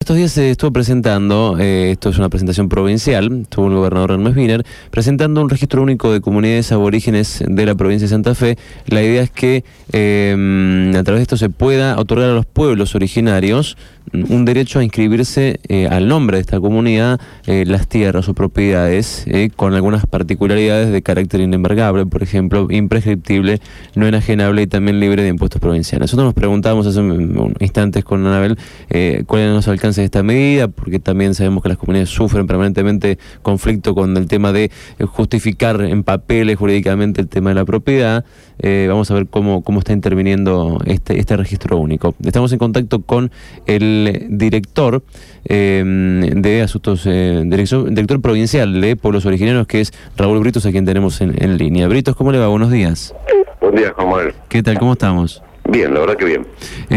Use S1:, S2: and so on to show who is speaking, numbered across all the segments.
S1: Estos días se estuvo presentando, esto es una presentación provincial, estuvo el gobernador Hermes Wiener, presentando un registro único de comunidades aborígenes de la provincia de Santa Fe. La idea es que a través de esto se pueda otorgar a los pueblos originarios un derecho a inscribirse al nombre de esta comunidad, las tierras o propiedades, con algunas particularidades de carácter inembargable, por ejemplo, imprescriptible, no enajenable y también libre de impuestos provinciales. Nosotros nos preguntábamos hace instantes con Anabel cuáles son los alcances de esta medida, porque también sabemos que las comunidades sufren permanentemente conflicto con el tema de justificar en papeles jurídicamente el tema de la propiedad. Vamos a ver cómo está interviniendo este registro único. Estamos en contacto con el director de asuntos, director provincial de pueblos originarios, que es Raúl Britos, a quien tenemos en línea. Britos, ¿cómo le va? Buenos días.
S2: Buen día, Juan Manuel.
S1: ¿Qué tal? ¿Cómo estamos?
S2: Bien, la verdad que bien.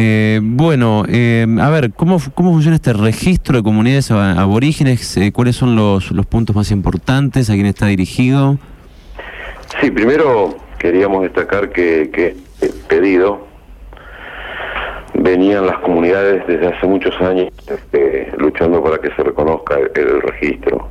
S1: A ver, ¿cómo funciona este registro de comunidades aborígenes? ¿Cuáles son los puntos más importantes? ¿A quién está dirigido?
S2: Sí, primero queríamos destacar que pedido venían las comunidades desde hace muchos años luchando para que se reconozca el registro.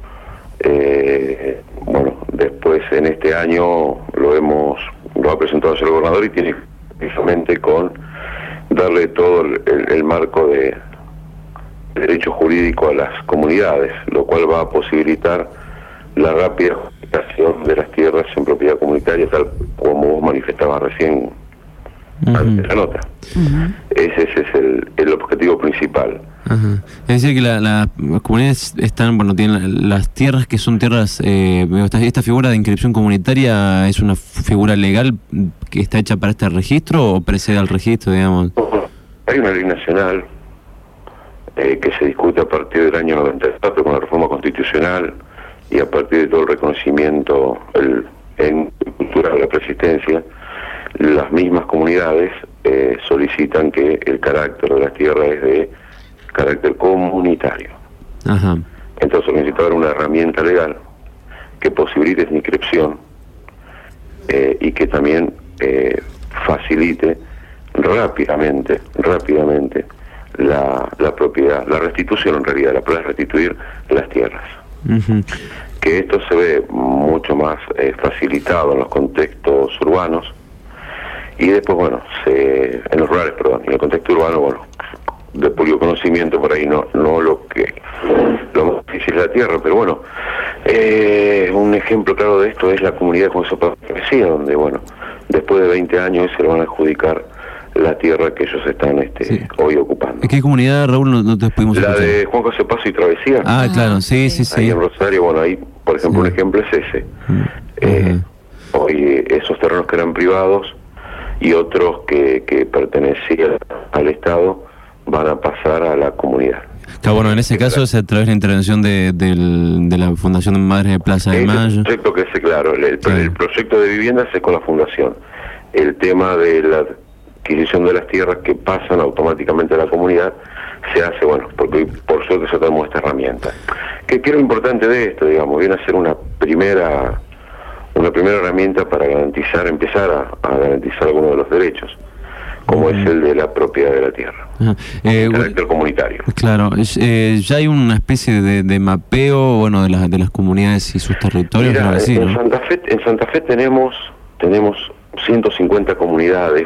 S2: Bueno, después en este año lo ha presentado el gobernador y tiene precisamente con darle todo el marco de derecho jurídico a las comunidades, lo cual va a posibilitar la rápida justificación de las tierras en propiedad comunitaria, tal como vos manifestabas recién antes de la nota. Ese es el objetivo principal.
S1: Es decir, que las comunidades tienen las tierras que son tierras, esta figura de inscripción comunitaria es una figura legal que está hecha para este registro o precede al registro, digamos.
S2: Hay una ley nacional que se discute a partir del año 94 con la reforma constitucional y a partir de todo el reconocimiento en cultura de la preexistencia. Las mismas comunidades solicitan que el carácter de las tierras es de carácter comunitario. Entonces necesita una herramienta legal que posibilite esa inscripción y que también facilite rápidamente la propiedad, la restitución en realidad, la puede restituir las tierras. Que esto se ve mucho más facilitado en los contextos urbanos y después, en los rurales, perdón, en el contexto urbano, de puro conocimiento por ahí no lo más difícil es la tierra, pero un ejemplo claro de esto es la comunidad de Juan Cepaz donde después de 20 años se le van a adjudicar la tierra que ellos están hoy ocupando.
S1: ¿Qué comunidad, Raúl, no te pudimos
S2: La
S1: escuchar?
S2: de Juan José Paso y Travesía.
S1: Claro, sí.
S2: Ahí en Rosario, ahí, por ejemplo, un ejemplo es ese. Hoy esos terrenos que eran privados y otros que pertenecían al Estado van a pasar a la comunidad.
S1: Claro, en ese caso es a través de la intervención de la Fundación de Madres de Plaza de Mayo.
S2: El proyecto que el proyecto de viviendas es con la Fundación. El tema de la adquisición de las tierras que pasan automáticamente a la comunidad se hace, porque hoy, por suerte ya tenemos esta herramienta. ¿Qué es lo importante de esto? Viene a ser una primera herramienta para empezar a garantizar algunos de los derechos, como es el de la propiedad de la tierra, carácter comunitario.
S1: Claro, ya hay una especie de mapeo, de las comunidades y sus territorios.
S2: Mira, en Santa Fe tenemos 150 comunidades.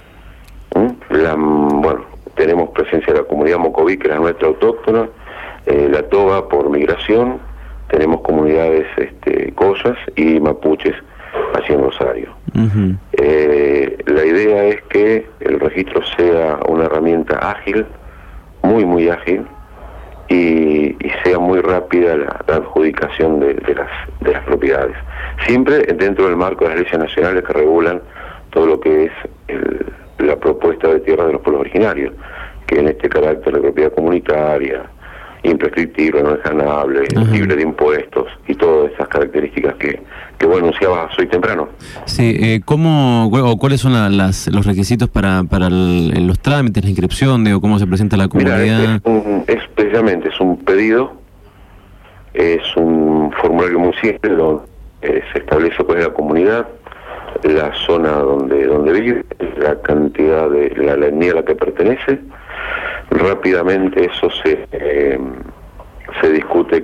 S2: Tenemos presencia de la comunidad Mocoví, que es la nuestra autóctona, la Toba por migración, tenemos comunidades collas y mapuches allí en Rosario. La idea es que el registro sea una herramienta ágil, muy ágil, y sea muy rápida la adjudicación de las propiedades. Siempre dentro del marco de las leyes nacionales que regulan todo lo que es la propuesta de tierras de los pueblos originarios, que en este carácter de propiedad comunitaria, imprescriptible, no enajenable, libre de impuestos y todas esas características que anunciabas hoy temprano.
S1: Sí, ¿cuáles son los requisitos para los trámites, la inscripción, cómo se presenta la comunidad?
S2: Precisamente es un pedido, es un formulario muy simple donde se establece cuál es la comunidad, la zona donde vive, la cantidad de la etnia a la que pertenece, Rápidamente eso se discute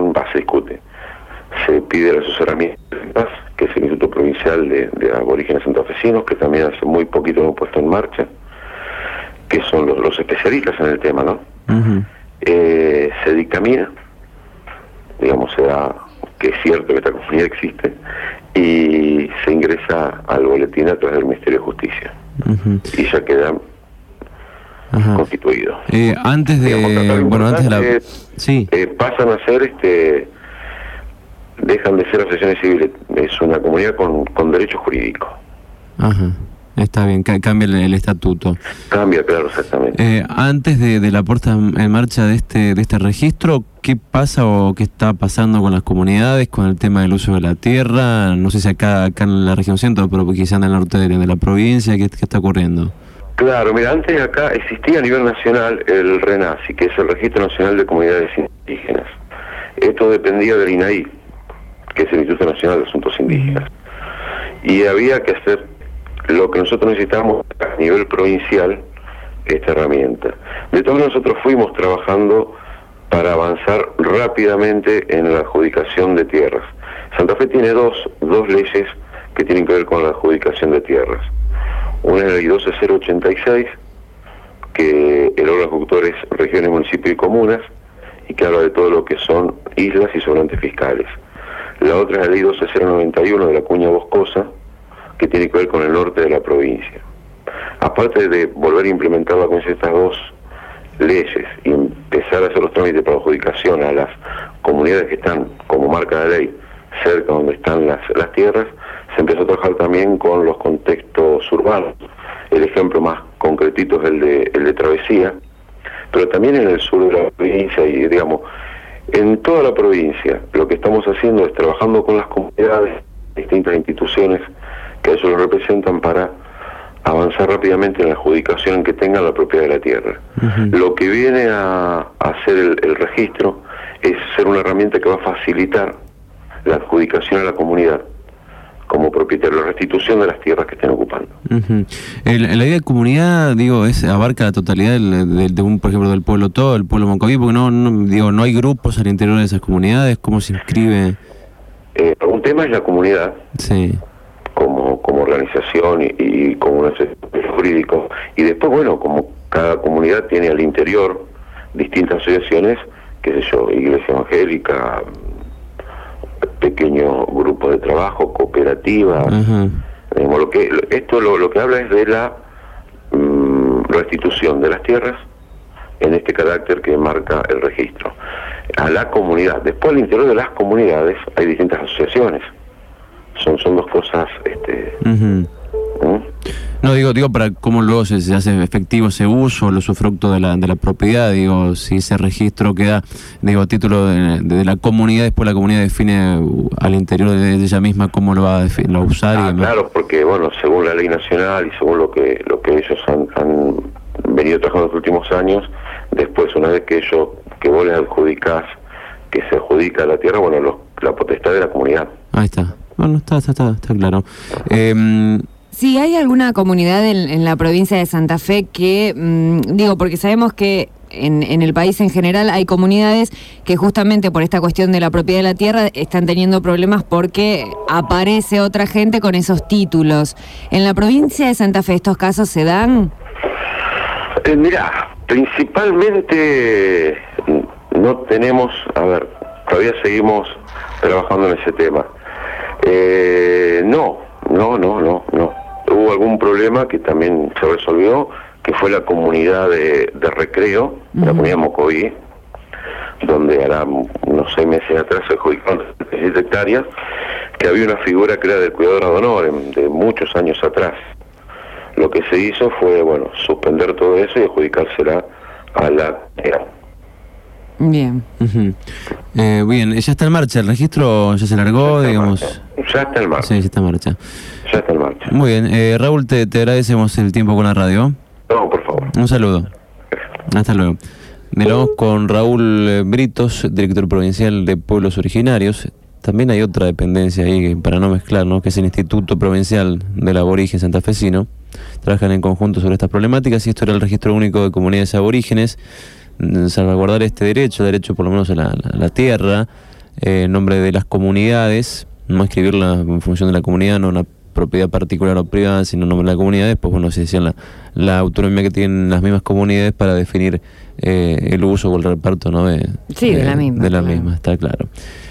S2: se pide el asesoramiento de paz, que es el Instituto Provincial de Aborígenes Santafesinos, que también hace muy poquito lo hemos puesto en marcha, que son los especialistas en el tema, ¿no? Uh-huh. Se dictamina, digamos, se da que es cierto que esta comunidad existe, y se ingresa al boletín a través del Ministerio de Justicia. Uh-huh. Y ya queda constituido.
S1: Antes de... antes de la...
S2: Sí. Pasan a ser, dejan de ser asociaciones civiles, es una comunidad con derecho jurídico.
S1: Ajá. Está bien, cambia el estatuto.
S2: Cambia, claro, exactamente.
S1: Antes de la puesta en marcha de este registro, ¿qué pasa o qué está pasando con las comunidades, con el tema del uso de la tierra? No sé si acá en la región centro, pero quizá en el norte de la provincia, ¿qué está ocurriendo?
S2: Claro, mira, antes acá existía a nivel nacional el RENACI, que es el Registro Nacional de Comunidades Indígenas. Esto dependía del INAI, que es el Instituto Nacional de Asuntos Indígenas. Y había que hacer lo que nosotros necesitamos a nivel provincial, esta herramienta. De todo nosotros fuimos trabajando para avanzar rápidamente en la adjudicación de tierras. Santa Fe tiene dos leyes que tienen que ver con la adjudicación de tierras. Una es la ley 12086, que el órgano ejecutor es regiones, municipios y comunas, y que habla de todo lo que son islas y sobrantes fiscales. La otra es la ley 12091 de la Cuña Boscosa, que tiene que ver con el norte de la provincia. Aparte de volver a implementarla con estas dos leyes y empezar a hacer los trámites para adjudicación a las comunidades que están, como marca la ley, cerca donde están las tierras, se empezó a trabajar también con los contextos urbanos. El ejemplo más concretito es el de Travesía, pero también en el sur de la provincia y, digamos, en toda la provincia, lo que estamos haciendo es trabajando con las comunidades, distintas instituciones que a eso lo representan, para avanzar rápidamente en la adjudicación en que tengan la propiedad de la tierra. Uh-huh. Lo que viene a hacer el registro es ser una herramienta que va a facilitar la adjudicación a la comunidad como propietario, la restitución de las tierras que estén ocupando.
S1: Uh-huh. La idea de comunidad, abarca la totalidad por ejemplo, del pueblo todo, el pueblo Moncoví, porque no hay grupos al interior de esas comunidades. ¿Cómo se inscribe?
S2: Un tema es la comunidad.
S1: Sí.
S2: Como organización y como un asesor jurídico, y después, bueno, como cada comunidad tiene al interior distintas asociaciones, qué sé yo, iglesia evangélica, pequeño grupo de trabajo, cooperativa. Uh-huh. Lo que habla es de la restitución de las tierras en este carácter que marca el registro a la comunidad. Después, al interior de las comunidades hay distintas asociaciones. Son dos cosas.
S1: Uh-huh. No, digo para cómo luego se hace efectivo ese uso, el usufructo de la propiedad. Si ese registro queda, a título de la comunidad, después la comunidad define al interior de ella misma cómo lo va a usar.
S2: Claro, porque bueno, según la ley nacional y según lo que ellos han venido trabajando en los últimos años, después, una vez que vos les adjudicás, que se adjudica la tierra, bueno, la potestad de la comunidad.
S1: Ahí está. Bueno, está claro.
S3: Si hay alguna comunidad en la provincia de Santa Fe que, porque sabemos que en el país en general hay comunidades que justamente por esta cuestión de la propiedad de la tierra están teniendo problemas porque aparece otra gente con esos títulos. ¿En la provincia de Santa Fe estos casos se dan?
S2: Mirá, principalmente no tenemos, todavía seguimos trabajando en ese tema. No. Hubo algún problema que también se resolvió, que fue la comunidad de recreo, la comunidad Mocoví, donde hará unos 6 meses atrás se adjudicaron 37 hectáreas, que había una figura que era del cuidador ad honorem, de muchos años atrás. Lo que se hizo fue, suspender todo eso y adjudicársela a la...
S3: Bien.
S1: Uh-huh. Bien, ya está en marcha, el registro ya se largó, digamos.
S2: Ya está en marcha.
S1: Sí, ya está en marcha.
S2: Ya está en marcha.
S1: Muy bien, Raúl, te agradecemos el tiempo con la radio.
S2: No, por favor.
S1: Un saludo. Hasta luego. Dialogamos con Raúl Britos, director provincial de Pueblos Originarios. también hay otra dependencia ahí, para no mezclar, ¿no? Que es el Instituto Provincial del Aborigen Santafesino. Trabajan en conjunto sobre estas problemáticas y esto era el Registro Único de Comunidades Aborígenes, salvaguardar este derecho por lo menos a la tierra, en nombre de las comunidades, no escribirla en función de la comunidad, no una propiedad particular o privada, sino en nombre de la comunidad. Después, bueno, se decía la autonomía que tienen las mismas comunidades para definir el uso o el reparto, ¿no?
S3: De la misma.
S1: De la misma, está claro.